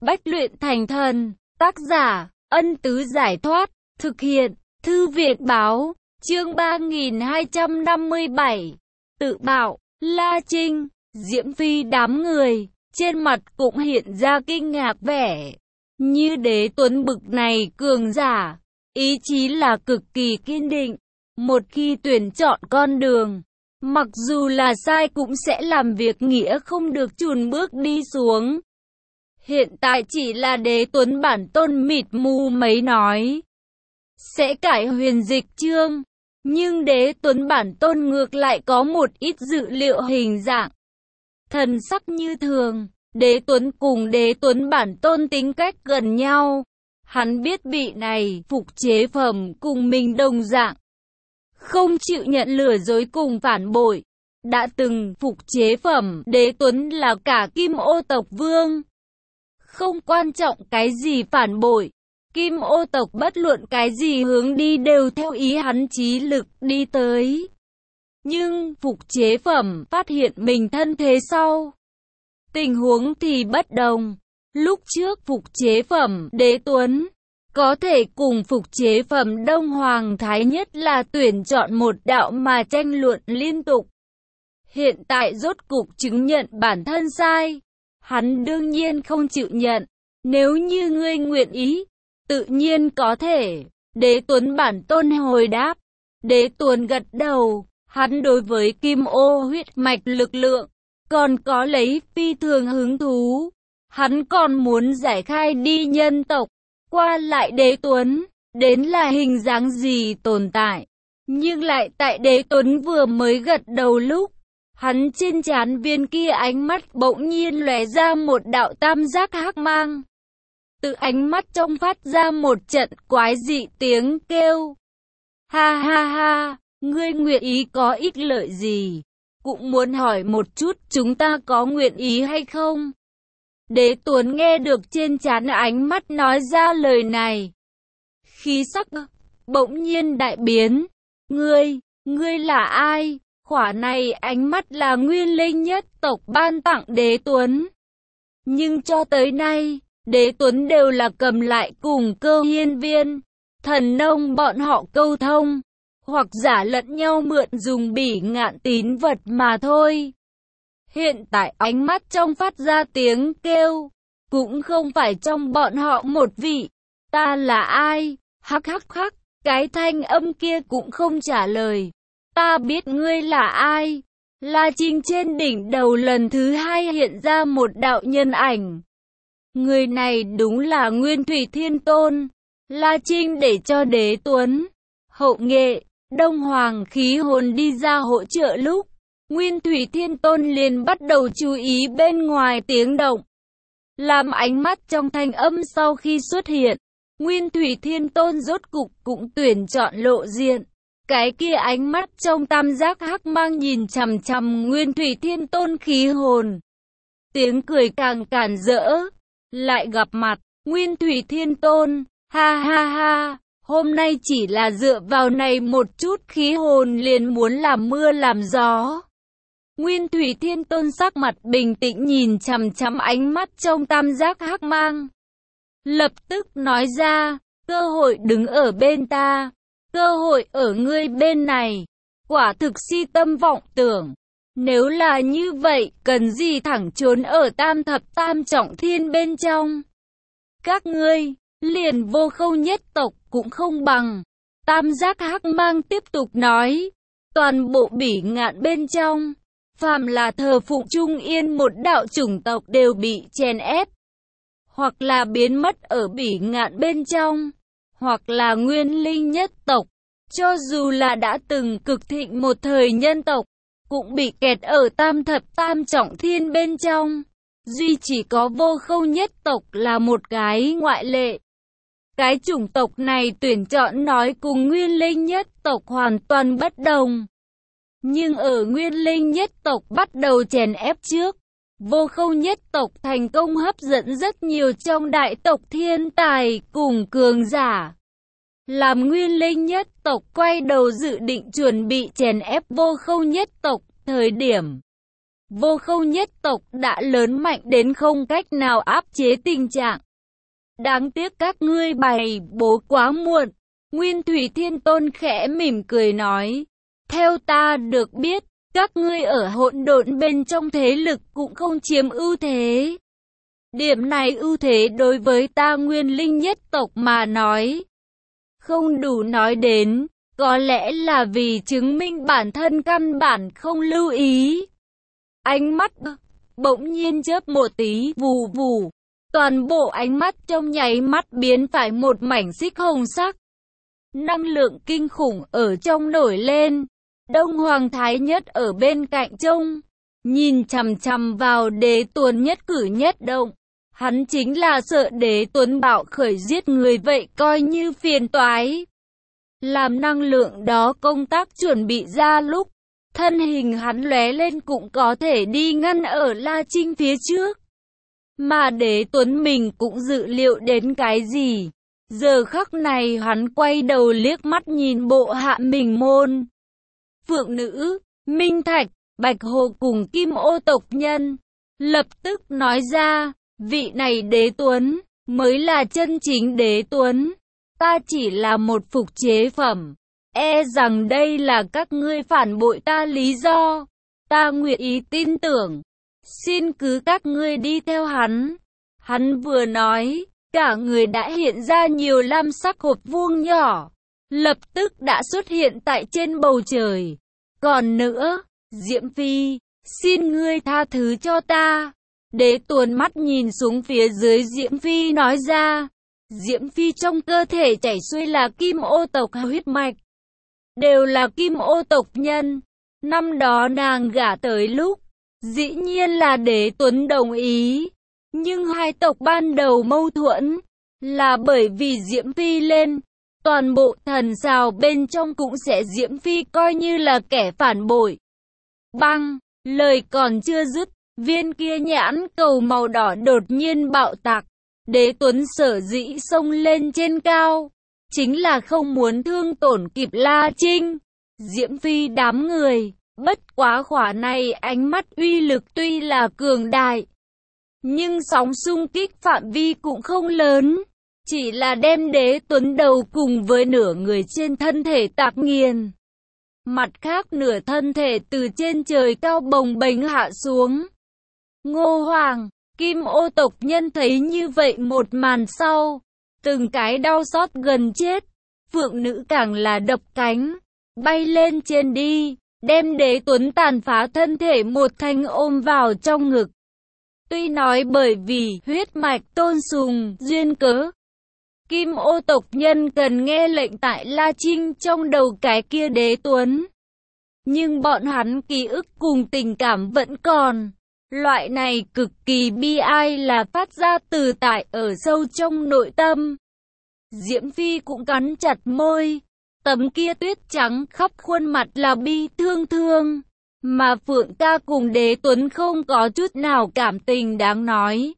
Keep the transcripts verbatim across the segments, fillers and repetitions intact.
Bách luyện thành thần, tác giả, Ân Tứ Giải Thoát, thực hiện, Thư Viện Báo, chương ba nghìn hai trăm năm mươi bảy, tự bạo, La Trinh, Diễm Phi đám người, trên mặt cũng hiện ra kinh ngạc vẻ. Như Đế Tuấn bực này cường giả, ý chí là cực kỳ kiên định, một khi tuyển chọn con đường, mặc dù là sai cũng sẽ làm việc nghĩa không được chùn bước đi xuống. Hiện tại chỉ là Đế Tuấn bản tôn mịt mù mấy nói sẽ cải huyền dịch chương, nhưng Đế Tuấn bản tôn ngược lại có một ít dự liệu hình dạng. Thần sắc như thường, Đế Tuấn cùng Đế Tuấn bản tôn tính cách gần nhau. Hắn biết vị này phục chế phẩm cùng mình đồng dạng, không chịu nhận lừa dối cùng phản bội. Đã từng phục chế phẩm, Đế Tuấn là cả Kim Ô tộc vương. Không quan trọng cái gì phản bội, Kim Ô tộc bất luận cái gì hướng đi đều theo ý hắn chí lực đi tới. Nhưng phục chế phẩm phát hiện mình thân thế sau, tình huống thì bất đồng. Lúc trước phục chế phẩm Đế Tuấn có thể cùng phục chế phẩm Đông Hoàng Thái Nhất là tuyển chọn một đạo mà tranh luận liên tục. Hiện tại rốt cục chứng nhận bản thân sai. Hắn đương nhiên không chịu nhận. Nếu như ngươi nguyện ý, tự nhiên có thể. Đế Tuấn bản tôn hồi đáp. Đế Tuấn gật đầu. Hắn đối với Kim Ô huyết mạch lực lượng còn có lấy phi thường hứng thú. Hắn còn muốn giải khai đi nhân tộc. Qua lại Đế Tuấn, đến là hình dáng gì tồn tại. Nhưng lại tại Đế Tuấn vừa mới gật đầu lúc, hắn trên trán viên kia ánh mắt bỗng nhiên lóe ra một đạo tam giác hắc mang. Từ ánh mắt trong phát ra một trận quái dị tiếng kêu. Ha ha ha, ngươi nguyện ý có ích lợi gì? Cũng muốn hỏi một chút chúng ta có nguyện ý hay không? Đế Tuấn nghe được trên trán ánh mắt nói ra lời này. Khí sắc bỗng nhiên đại biến. Ngươi, ngươi là ai? Khỏa này ánh mắt là Nguyên Linh nhất tộc ban tặng Đế Tuấn. Nhưng cho tới nay, Đế Tuấn đều là cầm lại cùng Cơ Hiên Viên, Thần Nông bọn họ câu thông, hoặc giả lẫn nhau mượn dùng bỉ ngạn tín vật mà thôi. Hiện tại ánh mắt trong phát ra tiếng kêu, cũng không phải trong bọn họ một vị. Ta là ai? Hắc hắc hắc, cái thanh âm kia cũng không trả lời. Ta biết ngươi là ai. La Trinh trên đỉnh đầu lần thứ hai hiện ra một đạo nhân ảnh. Người này đúng là Nguyên Thủy Thiên Tôn. La Trinh để cho Đế Tuấn, Hậu Nghệ, Đông Hoàng khí hồn đi ra hỗ trợ lúc, Nguyên Thủy Thiên Tôn liền bắt đầu chú ý bên ngoài tiếng động. Làm ánh mắt trong thanh âm sau khi xuất hiện, Nguyên Thủy Thiên Tôn rốt cục cũng tuyển chọn lộ diện. Cái kia ánh mắt trong tam giác hắc mang nhìn chằm chằm Nguyên Thủy Thiên Tôn khí hồn. Tiếng cười càng càn rỡ. Lại gặp mặt, Nguyên Thủy Thiên Tôn, ha ha ha, hôm nay chỉ là dựa vào này một chút khí hồn liền muốn làm mưa làm gió. Nguyên Thủy Thiên Tôn sắc mặt bình tĩnh nhìn chằm chằm ánh mắt trong tam giác hắc mang. Lập tức nói ra, cơ hội đứng ở bên ta, cơ hội ở ngươi bên này, quả thực si tâm vọng tưởng. Nếu là như vậy, cần gì thẳng trốn ở tam thập tam trọng thiên bên trong. Các ngươi, liền Vô Khâu nhất tộc cũng không bằng. Tam giác hắc mang tiếp tục nói, toàn bộ bỉ ngạn bên trong, phàm là thờ phụng Trung Yên một đạo chủng tộc đều bị chèn ép, hoặc là biến mất ở bỉ ngạn bên trong, hoặc là Nguyên Linh nhất tộc, cho dù là đã từng cực thịnh một thời nhân tộc, cũng bị kẹt ở tam thập tam trọng thiên bên trong. Duy chỉ có Vô Khâu nhất tộc là một cái ngoại lệ. Cái chủng tộc này tuyển chọn nói cùng Nguyên Linh nhất tộc hoàn toàn bất đồng. Nhưng ở Nguyên Linh nhất tộc bắt đầu chèn ép trước, Vô Khâu nhất tộc thành công hấp dẫn rất nhiều trong đại tộc thiên tài cùng cường giả. Làm Nguyên Linh nhất tộc quay đầu dự định chuẩn bị chèn ép Vô Khâu nhất tộc thời điểm, Vô Khâu nhất tộc đã lớn mạnh đến không cách nào áp chế tình trạng. Đáng tiếc các ngươi bày bố quá muộn. Nguyên Thủy Thiên Tôn khẽ mỉm cười nói, theo ta được biết, các ngươi ở hỗn độn bên trong thế lực cũng không chiếm ưu thế. Điểm này ưu thế đối với ta Nguyên Linh nhất tộc mà nói không đủ nói đến, có lẽ là vì chứng minh bản thân căn bản không lưu ý. Ánh mắt bỗng nhiên chớp một tí, vù vù, toàn bộ ánh mắt trong nháy mắt biến phải một mảnh xích hồng sắc. Năng lượng kinh khủng ở trong nổi lên. Đông Hoàng Thái Nhất ở bên cạnh trông, nhìn chằm chằm vào Đế Tuấn nhất cử nhất động. Hắn chính là sợ Đế Tuấn bạo khởi giết người vậy coi như phiền toái. Làm năng lượng đó công tác chuẩn bị ra lúc, thân hình hắn lóe lên cũng có thể đi ngăn ở La Trinh phía trước. Mà Đế Tuấn mình cũng dự liệu đến cái gì. Giờ khắc này hắn quay đầu liếc mắt nhìn bộ hạ mình môn. Phượng Nữ, Minh Thạch, Bạch Hồ cùng Kim Ô tộc nhân. Lập tức nói ra, vị này Đế Tuấn, mới là chân chính Đế Tuấn. Ta chỉ là một phục chế phẩm. E rằng đây là các ngươi phản bội ta lý do. Ta nguyện ý tin tưởng. Xin cứ các ngươi đi theo hắn. Hắn vừa nói, cả người đã hiện ra nhiều lam sắc hộp vuông nhỏ. Lập tức đã xuất hiện tại trên bầu trời. Còn nữa, Diễm Phi, xin ngươi tha thứ cho ta. Đế Tuấn mắt nhìn xuống phía dưới Diễm Phi nói ra. Diễm Phi trong cơ thể chảy xuôi là Kim Ô tộc huyết mạch. Đều là Kim Ô tộc nhân. Năm đó nàng gả tới lúc, dĩ nhiên là Đế Tuấn đồng ý. Nhưng hai tộc ban đầu mâu thuẫn, là bởi vì Diễm Phi lên. Toàn bộ thần sao bên trong cũng sẽ Diễm Phi coi như là kẻ phản bội. Băng, lời còn chưa dứt, viên kia nhãn cầu màu đỏ đột nhiên bạo tạc. Đế Tuấn sở dĩ xông lên trên cao, chính là không muốn thương tổn kịp La Trinh, Diễm Phi đám người. Bất quá khỏa này ánh mắt uy lực tuy là cường đại, nhưng sóng xung kích phạm vi cũng không lớn. Chỉ là đem Đế Tuấn đầu cùng với nửa người trên thân thể tạc nghiền. Mặt khác nửa thân thể từ trên trời cao bồng bềnh hạ xuống. Ngô Hoàng, Kim Ô tộc nhân thấy như vậy một màn sau, từng cái đau xót gần chết. Phượng Nữ càng là đập cánh, bay lên trên đi, đem Đế Tuấn tàn phá thân thể một thanh ôm vào trong ngực. Tuy nói bởi vì huyết mạch tôn sùng duyên cớ, Kim Ô tộc nhân cần nghe lệnh tại La Trinh trong đầu cái kia Đế Tuấn. Nhưng bọn hắn ký ức cùng tình cảm vẫn còn. Loại này cực kỳ bi ai là phát ra từ tại ở sâu trong nội tâm. Diễm Phi cũng cắn chặt môi. Tấm kia tuyết trắng khắp khuôn mặt là bi thương thương. Mà Phượng ca cùng Đế Tuấn không có chút nào cảm tình đáng nói.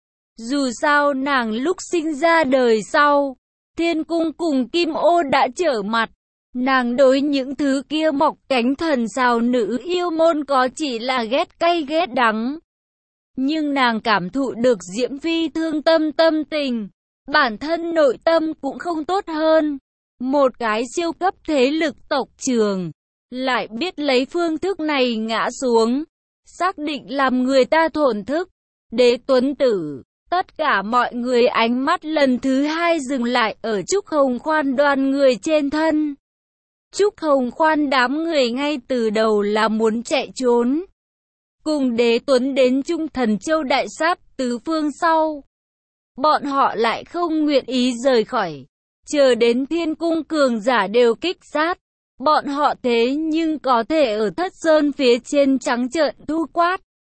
Dù sao nàng lúc sinh ra đời sau, Thiên Cung cùng Kim Ô đã trở mặt. Nàng đối những thứ kia mọc cánh thần sao nữ yêu môn có chỉ là ghét cay ghét đắng. Nhưng nàng cảm thụ được Diễm Phi thương tâm tâm tình, bản thân nội tâm cũng không tốt hơn. Một cái siêu cấp thế lực tộc trưởng, lại biết lấy phương thức này ngã xuống, xác định làm người ta thổn thức. Đế Tuấn tử. Tất cả mọi người ánh mắt lần thứ hai dừng lại ở Trúc Hồng Khoan đoàn người trên thân. Trúc Hồng Khoan đám người ngay từ đầu là muốn chạy trốn. Cùng Đế Tuấn đến Trung Thần Châu đại sát tứ phương sau. Bọn họ lại không nguyện ý rời khỏi. Chờ đến Thiên Cung cường giả đều kích sát. Bọn họ thế nhưng có thể ở Thất Sơn phía trên trắng trợn thu quát.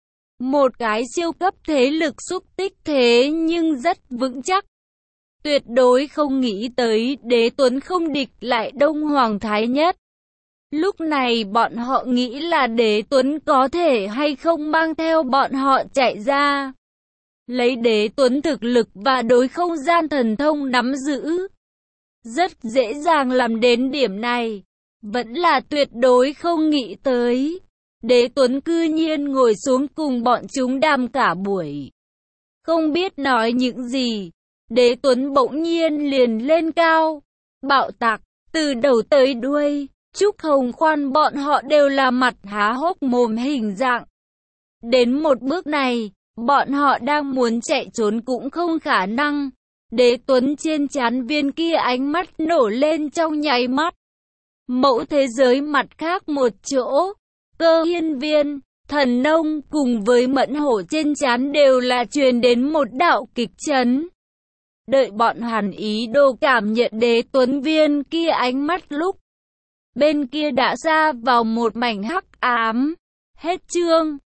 Một cái siêu cấp thế lực xúc tích thế nhưng rất vững chắc. Tuyệt đối không nghĩ tới Đế Tuấn không địch lại Đông Hoàng Thái Nhất. Lúc này bọn họ nghĩ là Đế Tuấn có thể hay không mang theo bọn họ chạy ra. Lấy Đế Tuấn thực lực và đối không gian thần thông nắm giữ, rất dễ dàng làm đến điểm này. Vẫn là tuyệt đối không nghĩ tới. Đế Tuấn cư nhiên ngồi xuống cùng bọn chúng đàm cả buổi. Không biết nói những gì, Đế Tuấn bỗng nhiên liền lên cao, bạo tạc, từ đầu tới đuôi, Trúc Hồng Khoan bọn họ đều là mặt há hốc mồm hình dạng. Đến một bước này, bọn họ đang muốn chạy trốn cũng không khả năng. Đế Tuấn trên trán viên kia ánh mắt nổ lên trong nháy mắt. Mẫu thế giới mặt khác một chỗ, Cơ Hiên Viên, Thần Nông cùng với Mẫn Hổ trên trán đều là truyền đến một đạo kịch chấn. Đợi bọn Hàn Ý Đồ cảm nhận Đế Tuấn viên kia ánh mắt lúc, bên kia đã ra vào một mảnh hắc ám. Hết chương.